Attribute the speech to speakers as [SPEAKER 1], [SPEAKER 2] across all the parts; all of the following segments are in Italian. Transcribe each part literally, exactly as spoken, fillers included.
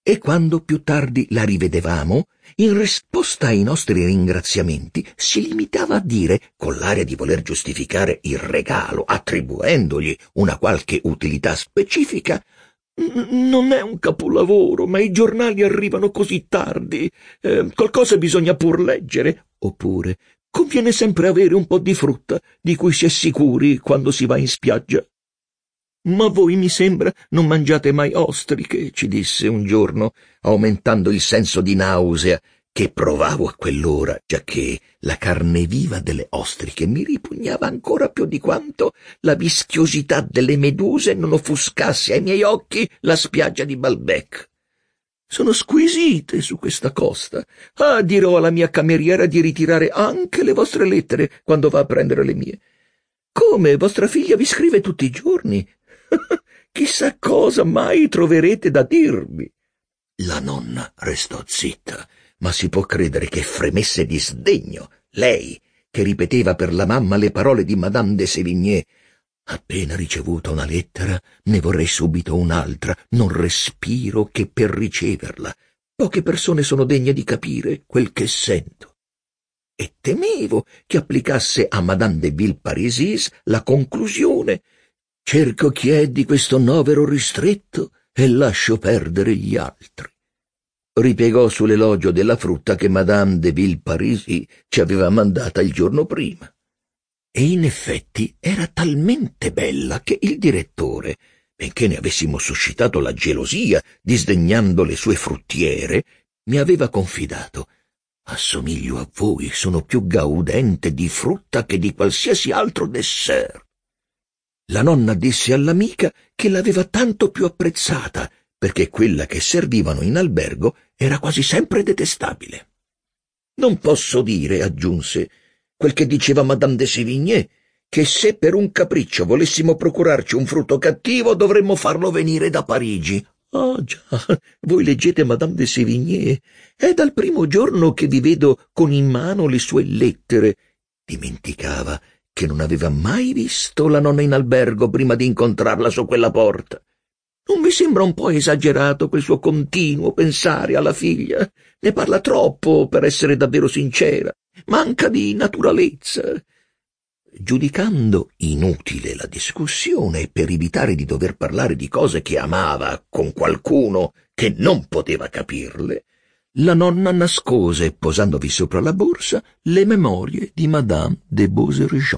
[SPEAKER 1] e quando più tardi la rivedevamo, in risposta ai nostri ringraziamenti, si limitava a dire, con l'aria di voler giustificare il regalo, attribuendogli una qualche utilità specifica: «Non è un capolavoro, ma i giornali arrivano così tardi. Eh, qualcosa bisogna pur leggere». Oppure: «Conviene sempre avere un po' di frutta, di cui si è sicuri quando si va in spiaggia». «Ma voi, mi sembra, non mangiate mai ostriche», ci disse un giorno, aumentando il senso di nausea che provavo a quell'ora, giacché la carne viva delle ostriche mi ripugnava ancora più di quanto la vischiosità delle meduse non offuscasse ai miei occhi la spiaggia di Balbec. «Sono squisite su questa costa. Ah, dirò alla mia cameriera di ritirare anche le vostre lettere quando va a prendere le mie». «Come, vostra figlia vi scrive tutti i giorni?» «Chissà cosa mai troverete da dirmi». La nonna restò zitta, ma si può credere che fremesse di sdegno, lei, che ripeteva per la mamma le parole di Madame de Sévigné: «Appena ricevuta una lettera, ne vorrei subito un'altra, non respiro che per riceverla. Poche persone sono degne di capire quel che sento». E temevo che applicasse a Madame de Villeparisis la conclusione: «Cerco chi è di questo novero ristretto e lascio perdere gli altri». Ripiegò sull'elogio della frutta che Madame de Villeparisis ci aveva mandata il giorno prima. E in effetti era talmente bella che il direttore, benché ne avessimo suscitato la gelosia disdegnando le sue fruttiere, mi aveva confidato: «Assomiglio a voi, sono più gaudente di frutta che di qualsiasi altro dessert». La nonna disse all'amica che l'aveva tanto più apprezzata, perché quella che servivano in albergo era quasi sempre detestabile. «Non posso dire», aggiunse, «quel che diceva Madame de Sévigné, che se per un capriccio volessimo procurarci un frutto cattivo dovremmo farlo venire da Parigi». «Ah già, voi leggete Madame de Sévigné. È dal primo giorno che vi vedo con in mano le sue lettere». Dimenticava che non aveva mai visto la nonna in albergo prima di incontrarla su quella porta. «Non vi sembra un po' esagerato quel suo continuo pensare alla figlia? Ne parla troppo per essere davvero sincera. Manca di naturalezza». Giudicando inutile la discussione per evitare di dover parlare di cose che amava con qualcuno che non poteva capirle, la nonna nascose, posandovi sopra la borsa, le memorie di Madame de Beauséjour.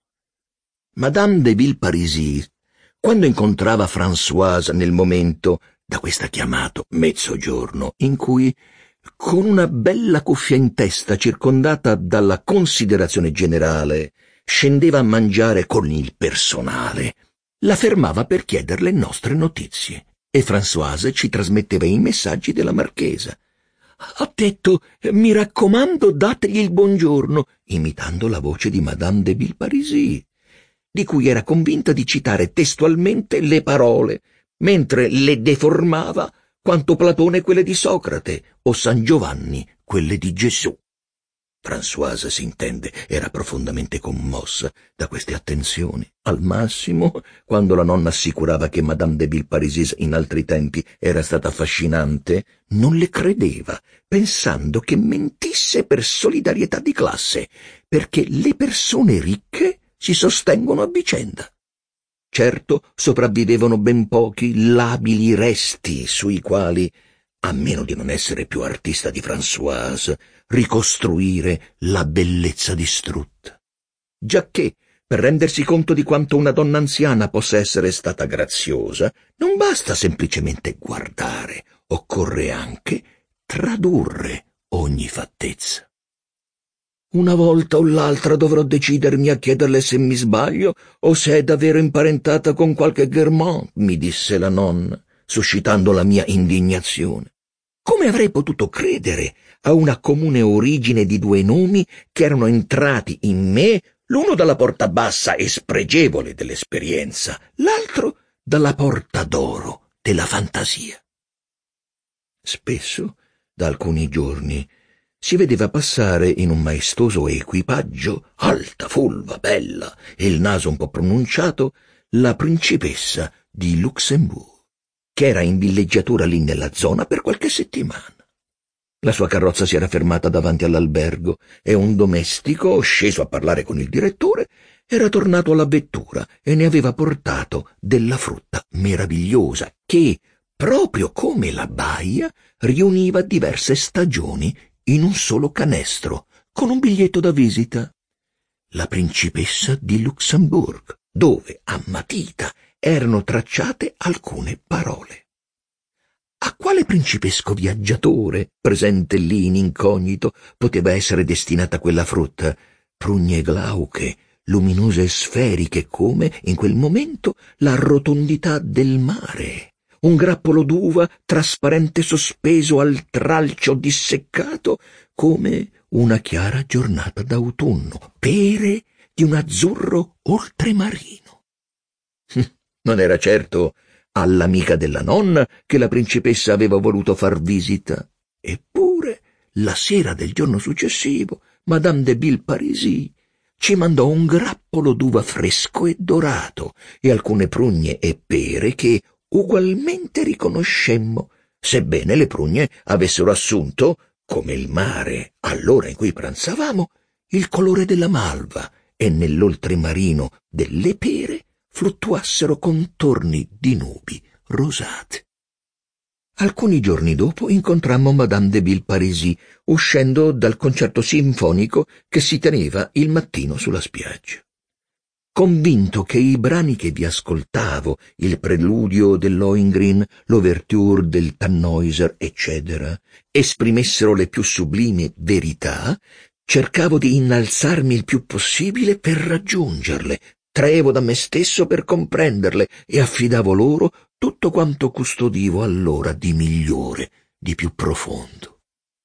[SPEAKER 1] Madame de Villeparisis, quando incontrava Françoise nel momento, da questa chiamato mezzogiorno, in cui, con una bella cuffia in testa circondata dalla considerazione generale, scendeva a mangiare con il personale, la fermava per chiederle nostre notizie, e Françoise ci trasmetteva i messaggi della marchesa. «Ha detto, mi raccomando, dategli il buongiorno», imitando la voce di Madame de Villeparisis, di cui era convinta di citare testualmente le parole, mentre le deformava quanto Platone quelle di Socrate o San Giovanni quelle di Gesù. Françoise, s'intende, era profondamente commossa da queste attenzioni. Al massimo, quando la nonna assicurava che Madame de Villeparisis in altri tempi era stata affascinante, non le credeva, pensando che mentisse per solidarietà di classe, perché le persone ricche si sostengono a vicenda. Certo, sopravvivevano ben pochi labili resti sui quali, a meno di non essere più artista di Françoise, ricostruire la bellezza distrutta. Giacché, per rendersi conto di quanto una donna anziana possa essere stata graziosa, non basta semplicemente guardare, occorre anche tradurre ogni fattezza. «Una volta o l'altra dovrò decidermi a chiederle se mi sbaglio o se è davvero imparentata con qualche Guermantes», mi disse la nonna, suscitando la mia indignazione. Come avrei potuto credere a una comune origine di due nomi che erano entrati in me, l'uno dalla porta bassa e spregevole dell'esperienza, l'altro dalla porta d'oro della fantasia? Spesso, da alcuni giorni, si vedeva passare in un maestoso equipaggio, alta, fulva, bella, e il naso un po' pronunciato, la principessa di Luxembourg, che era in villeggiatura lì nella zona per qualche settimana. La sua carrozza si era fermata davanti all'albergo e un domestico, sceso a parlare con il direttore, era tornato alla vettura e ne aveva portato della frutta meravigliosa che, proprio come la baia, riuniva diverse stagioni in un solo canestro, con un biglietto da visita. La principessa di Luxembourg, dove, a matita, erano tracciate alcune parole. A quale principesco viaggiatore, presente lì in incognito, poteva essere destinata quella frutta? Prugne glauche, luminose e sferiche come, in quel momento, la rotondità del mare. Un grappolo d'uva trasparente sospeso al tralcio disseccato come una chiara giornata d'autunno. Pere di un azzurro oltremarino. Non era certo all'amica della nonna che la principessa aveva voluto far visita. Eppure, la sera del giorno successivo, Madame de Villeparisis ci mandò un grappolo d'uva fresco e dorato e alcune prugne e pere che ugualmente riconoscemmo, sebbene le prugne avessero assunto, come il mare all'ora in cui pranzavamo, il colore della malva e nell'oltremarino delle pere fluttuassero contorni di nubi rosate. Alcuni giorni dopo incontrammo Madame de Villeparisis uscendo dal concerto sinfonico che si teneva il mattino sulla spiaggia. Convinto che i brani che vi ascoltavo, il preludio del Lohengrin, l'ouverture del Tannhäuser, eccetera, esprimessero le più sublimi verità, cercavo di innalzarmi il più possibile per raggiungerle, traevo da me stesso per comprenderle e affidavo loro tutto quanto custodivo allora di migliore, di più profondo.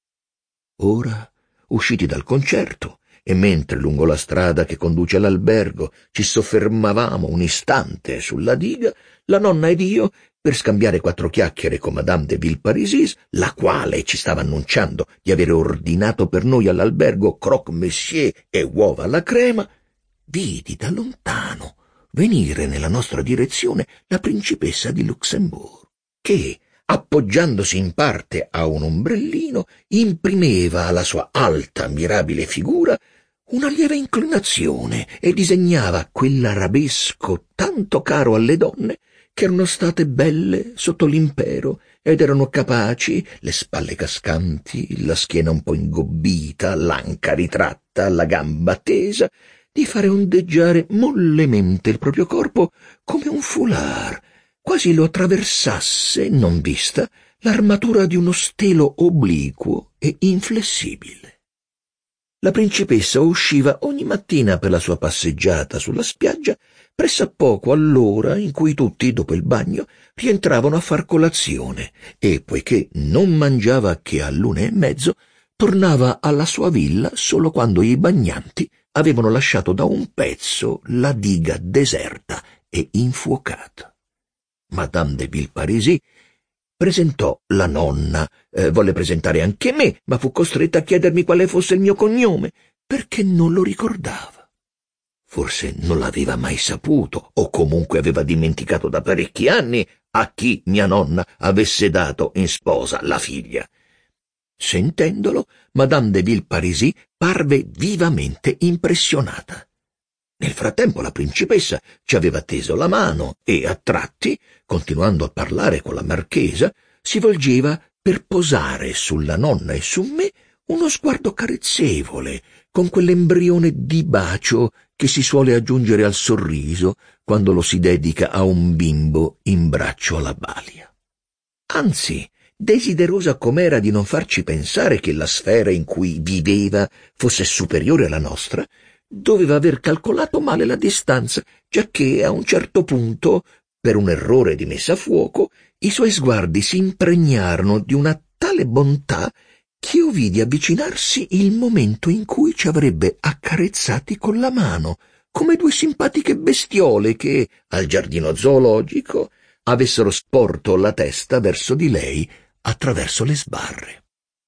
[SPEAKER 1] Ora, usciti dal concerto, e mentre lungo la strada che conduce all'albergo ci soffermavamo un istante sulla diga, la nonna ed io, per scambiare quattro chiacchiere con Madame de Villeparisis, la quale ci stava annunciando di avere ordinato per noi all'albergo croque-monsieur e uova alla crema, vidi da lontano venire nella nostra direzione la principessa di Luxembourg, che, appoggiandosi in parte a un ombrellino, imprimeva alla sua alta, mirabile figura una lieve inclinazione e disegnava quell'arabesco tanto caro alle donne che erano state belle sotto l'impero ed erano capaci, le spalle cascanti, la schiena un po' ingobbita, l'anca ritratta, la gamba tesa, di fare ondeggiare mollemente il proprio corpo come un foulard, quasi lo attraversasse, non vista, l'armatura di uno stelo obliquo e inflessibile. La principessa usciva ogni mattina per la sua passeggiata sulla spiaggia pressappoco all'ora in cui tutti, dopo il bagno, rientravano a far colazione e, poiché non mangiava che all'una e mezzo, tornava alla sua villa solo quando i bagnanti avevano lasciato da un pezzo la diga deserta e infuocata. Madame de Villeparisis presentò la nonna, eh, volle presentare anche me, ma fu costretta a chiedermi quale fosse il mio cognome, perché non lo ricordava. Forse non l'aveva mai saputo, o comunque aveva dimenticato da parecchi anni a chi mia nonna avesse dato in sposa la figlia. Sentendolo, Madame de Villeparisis parve vivamente impressionata. Nel frattempo la principessa ci aveva teso la mano e, a tratti, continuando a parlare con la marchesa, si volgeva per posare sulla nonna e su me uno sguardo carezzevole, con quell'embrione di bacio che si suole aggiungere al sorriso quando lo si dedica a un bimbo in braccio alla balia. Anzi, desiderosa com'era di non farci pensare che la sfera in cui viveva fosse superiore alla nostra, doveva aver calcolato male la distanza, giacché a un certo punto, per un errore di messa a fuoco, i suoi sguardi si impregnarono di una tale bontà che io vidi avvicinarsi il momento in cui ci avrebbe accarezzati con la mano, come due simpatiche bestiole che, al giardino zoologico, avessero sporto la testa verso di lei attraverso le sbarre.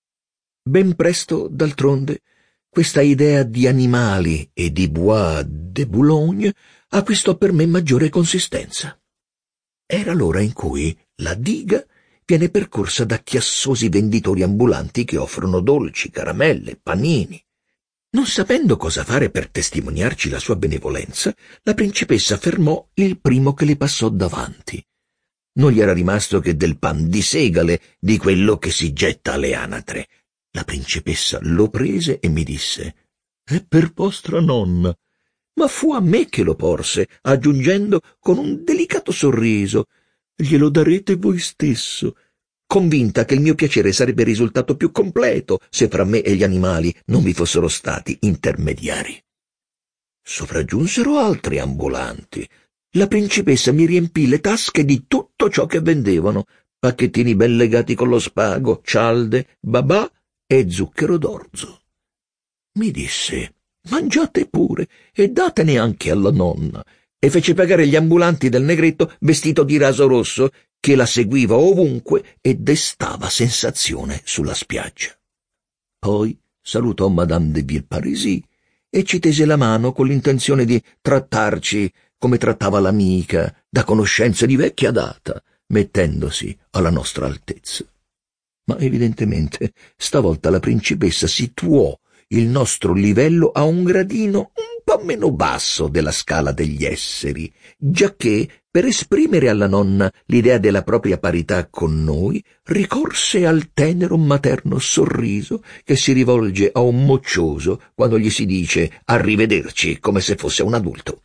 [SPEAKER 1] Ben presto, d'altronde, questa idea di animali e di Bois de Boulogne acquistò per me maggiore consistenza. Era l'ora in cui La diga viene percorsa da chiassosi venditori ambulanti che offrono dolci, caramelle, panini. Non sapendo cosa fare per testimoniarci la sua benevolenza, la principessa fermò il primo che le passò davanti. Non gli era rimasto che del pan di segale, di quello che si getta alle anatre. La principessa lo prese e mi disse: «È per vostra nonna». Ma fu a me che lo porse, aggiungendo con un delicato sorriso: «Glielo darete voi stesso», convinta che il mio piacere sarebbe risultato più completo se fra me e gli animali non vi fossero stati intermediari. Sopraggiunsero altri ambulanti. La principessa mi riempì le tasche di tutto ciò che vendevano: pacchettini ben legati con lo spago, cialde, babà e zucchero d'orzo. Mi disse: «Mangiate pure e datene anche alla nonna», e fece pagare gli ambulanti del negretto vestito di raso rosso, che la seguiva ovunque e destava sensazione sulla spiaggia. Poi salutò Madame de Villeparisis e ci tese la mano con l'intenzione di trattarci come trattava l'amica, da conoscenza di vecchia data, mettendosi alla nostra altezza. Ma evidentemente stavolta la principessa situò il nostro livello a un gradino un po' meno basso della scala degli esseri, giacché per esprimere alla nonna l'idea della propria parità con noi ricorse al tenero materno sorriso che si rivolge a un moccioso quando gli si dice arrivederci come se fosse un adulto.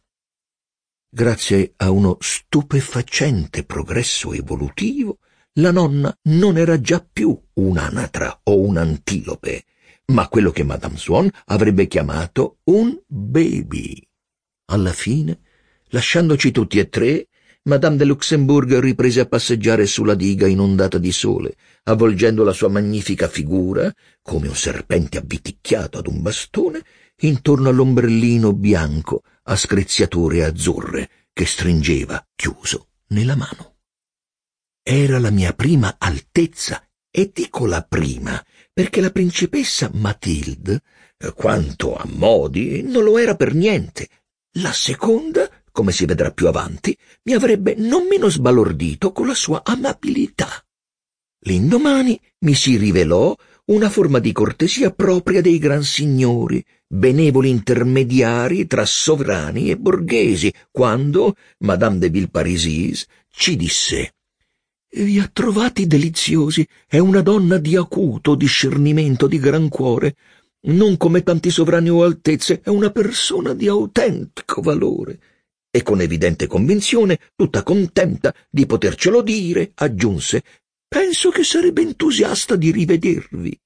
[SPEAKER 1] Grazie a uno stupefacente progresso evolutivo, la nonna non era già più un'anatra o un'antilope, ma quello che Madame Swan avrebbe chiamato un baby. Alla fine, lasciandoci tutti e tre, Madame de Luxembourg riprese a passeggiare sulla diga inondata di sole, avvolgendo la sua magnifica figura, come un serpente avviticchiato ad un bastone, intorno all'ombrellino bianco a screziature azzurre che stringeva chiuso nella mano. Era la mia prima altezza, e dico la prima perché la principessa Mathilde, quanto a modi, non lo era per niente. La seconda, come si vedrà più avanti, mi avrebbe non meno sbalordito con la sua amabilità. L'indomani mi si rivelò una forma di cortesia propria dei gran signori, benevoli intermediari tra sovrani e borghesi, quando Madame de Villeparisis ci disse: «Vi ha trovati deliziosi, è una donna di acuto discernimento, di gran cuore. Non come tanti sovrani o altezze, è una persona di autentico valore». E con evidente convinzione, tutta contenta di potercelo dire, aggiunse: «Penso che sarebbe entusiasta di rivedervi».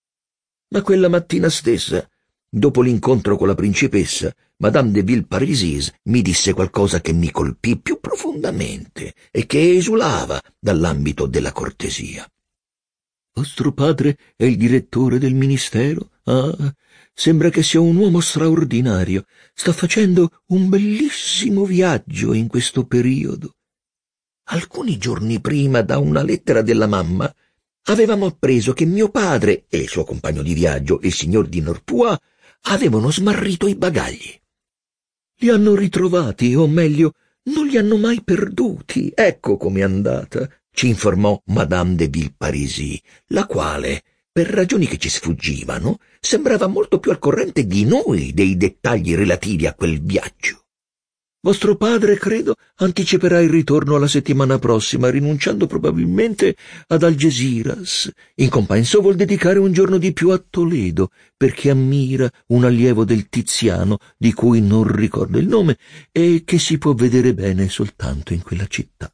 [SPEAKER 1] Ma quella mattina stessa, dopo l'incontro con la principessa, Madame de Villeparisis mi disse qualcosa che mi colpì più profondamente e che esulava dall'ambito della cortesia. «Vostro padre è il direttore del ministero? Ah, sembra che sia un uomo straordinario. Sta facendo un bellissimo viaggio in questo periodo». Alcuni giorni prima, da una lettera della mamma, avevamo appreso che mio padre e il suo compagno di viaggio, il signor di Norpois, avevano smarrito i bagagli. Li hanno ritrovati, o meglio, non li hanno mai perduti. Ecco com'è andata, ci informò Madame de Villeparisis, la quale, per ragioni che ci sfuggivano, sembrava molto più al corrente di noi dei dettagli relativi a quel viaggio. «Vostro padre, credo, anticiperà il ritorno alla settimana prossima, rinunciando probabilmente ad Algeciras. In compenso vuol dedicare un giorno di più a Toledo, perché ammira un allievo del Tiziano, di cui non ricordo il nome, e che si può vedere bene soltanto in quella città».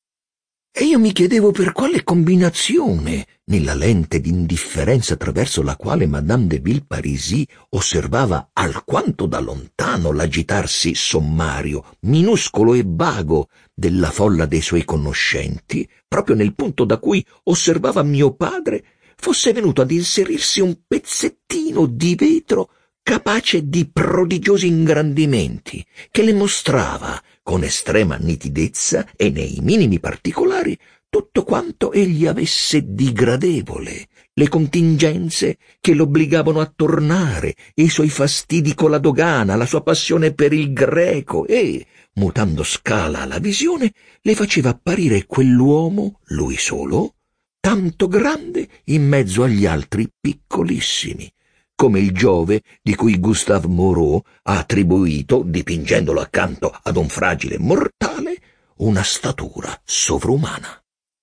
[SPEAKER 1] E io mi chiedevo per quale combinazione, nella lente d'indifferenza attraverso la quale Madame de Villeparisis osservava alquanto da lontano l'agitarsi sommario, minuscolo e vago della folla dei suoi conoscenti, proprio nel punto da cui osservava mio padre, fosse venuto ad inserirsi un pezzettino di vetro capace di prodigiosi ingrandimenti, che le mostrava con estrema nitidezza e nei minimi particolari tutto quanto egli avesse di gradevole, le contingenze che l'obbligavano a tornare, i suoi fastidi con la dogana, la sua passione per il greco e, mutando scala alla visione, le faceva apparire quell'uomo, lui solo, tanto grande in mezzo agli altri piccolissimi, come il Giove di cui Gustave Moreau ha attribuito, dipingendolo accanto ad un fragile mortale, una statura sovrumana.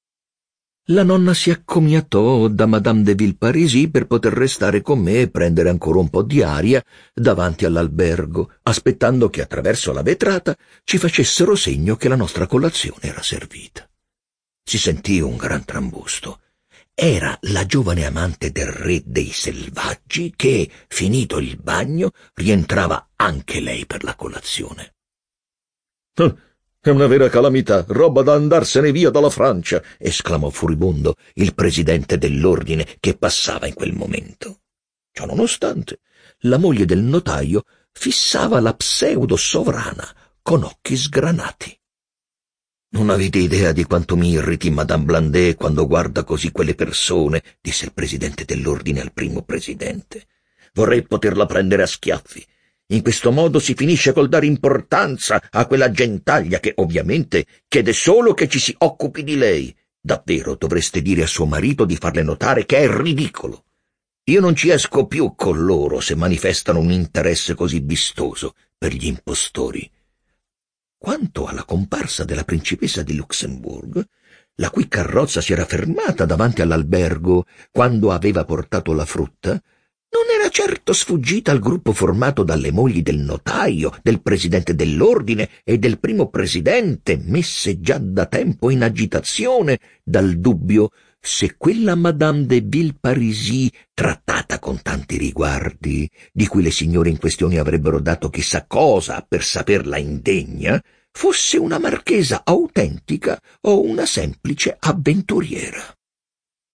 [SPEAKER 1] La nonna si accomiatò da Madame de Villeparisis per poter restare con me e prendere ancora un po' di aria davanti all'albergo, aspettando che attraverso la vetrata ci facessero segno che la nostra colazione era servita. Si sentì un gran trambusto. Era la giovane amante del re dei selvaggi che, finito il bagno, rientrava anche lei per la colazione. «Oh, è una vera calamità, roba da andarsene via dalla Francia!» esclamò furibondo il presidente dell'ordine che passava in quel momento. Ciononostante, la moglie del notaio fissava la pseudo-sovrana con occhi sgranati. «Non avete idea di quanto mi irriti Madame Blandet quando guarda così quelle persone», disse il presidente dell'ordine al primo presidente. «Vorrei poterla prendere a schiaffi. In questo modo si finisce col dare importanza a quella gentaglia che ovviamente chiede solo che ci si occupi di lei. Davvero dovreste dire a suo marito di farle notare che è ridicolo. Io non ci esco più con loro se manifestano un interesse così vistoso per gli impostori». Quanto alla comparsa della principessa di Luxemburg, la cui carrozza si era fermata davanti all'albergo quando aveva portato la frutta, non era certo sfuggita al gruppo formato dalle mogli del notaio, del presidente dell'ordine e del primo presidente, messe già da tempo in agitazione dal dubbio se quella Madame de Villeparisis, trattata con tanti riguardi, di cui le signore in questione avrebbero dato chissà cosa per saperla indegna, fosse una marchesa autentica o una semplice avventuriera.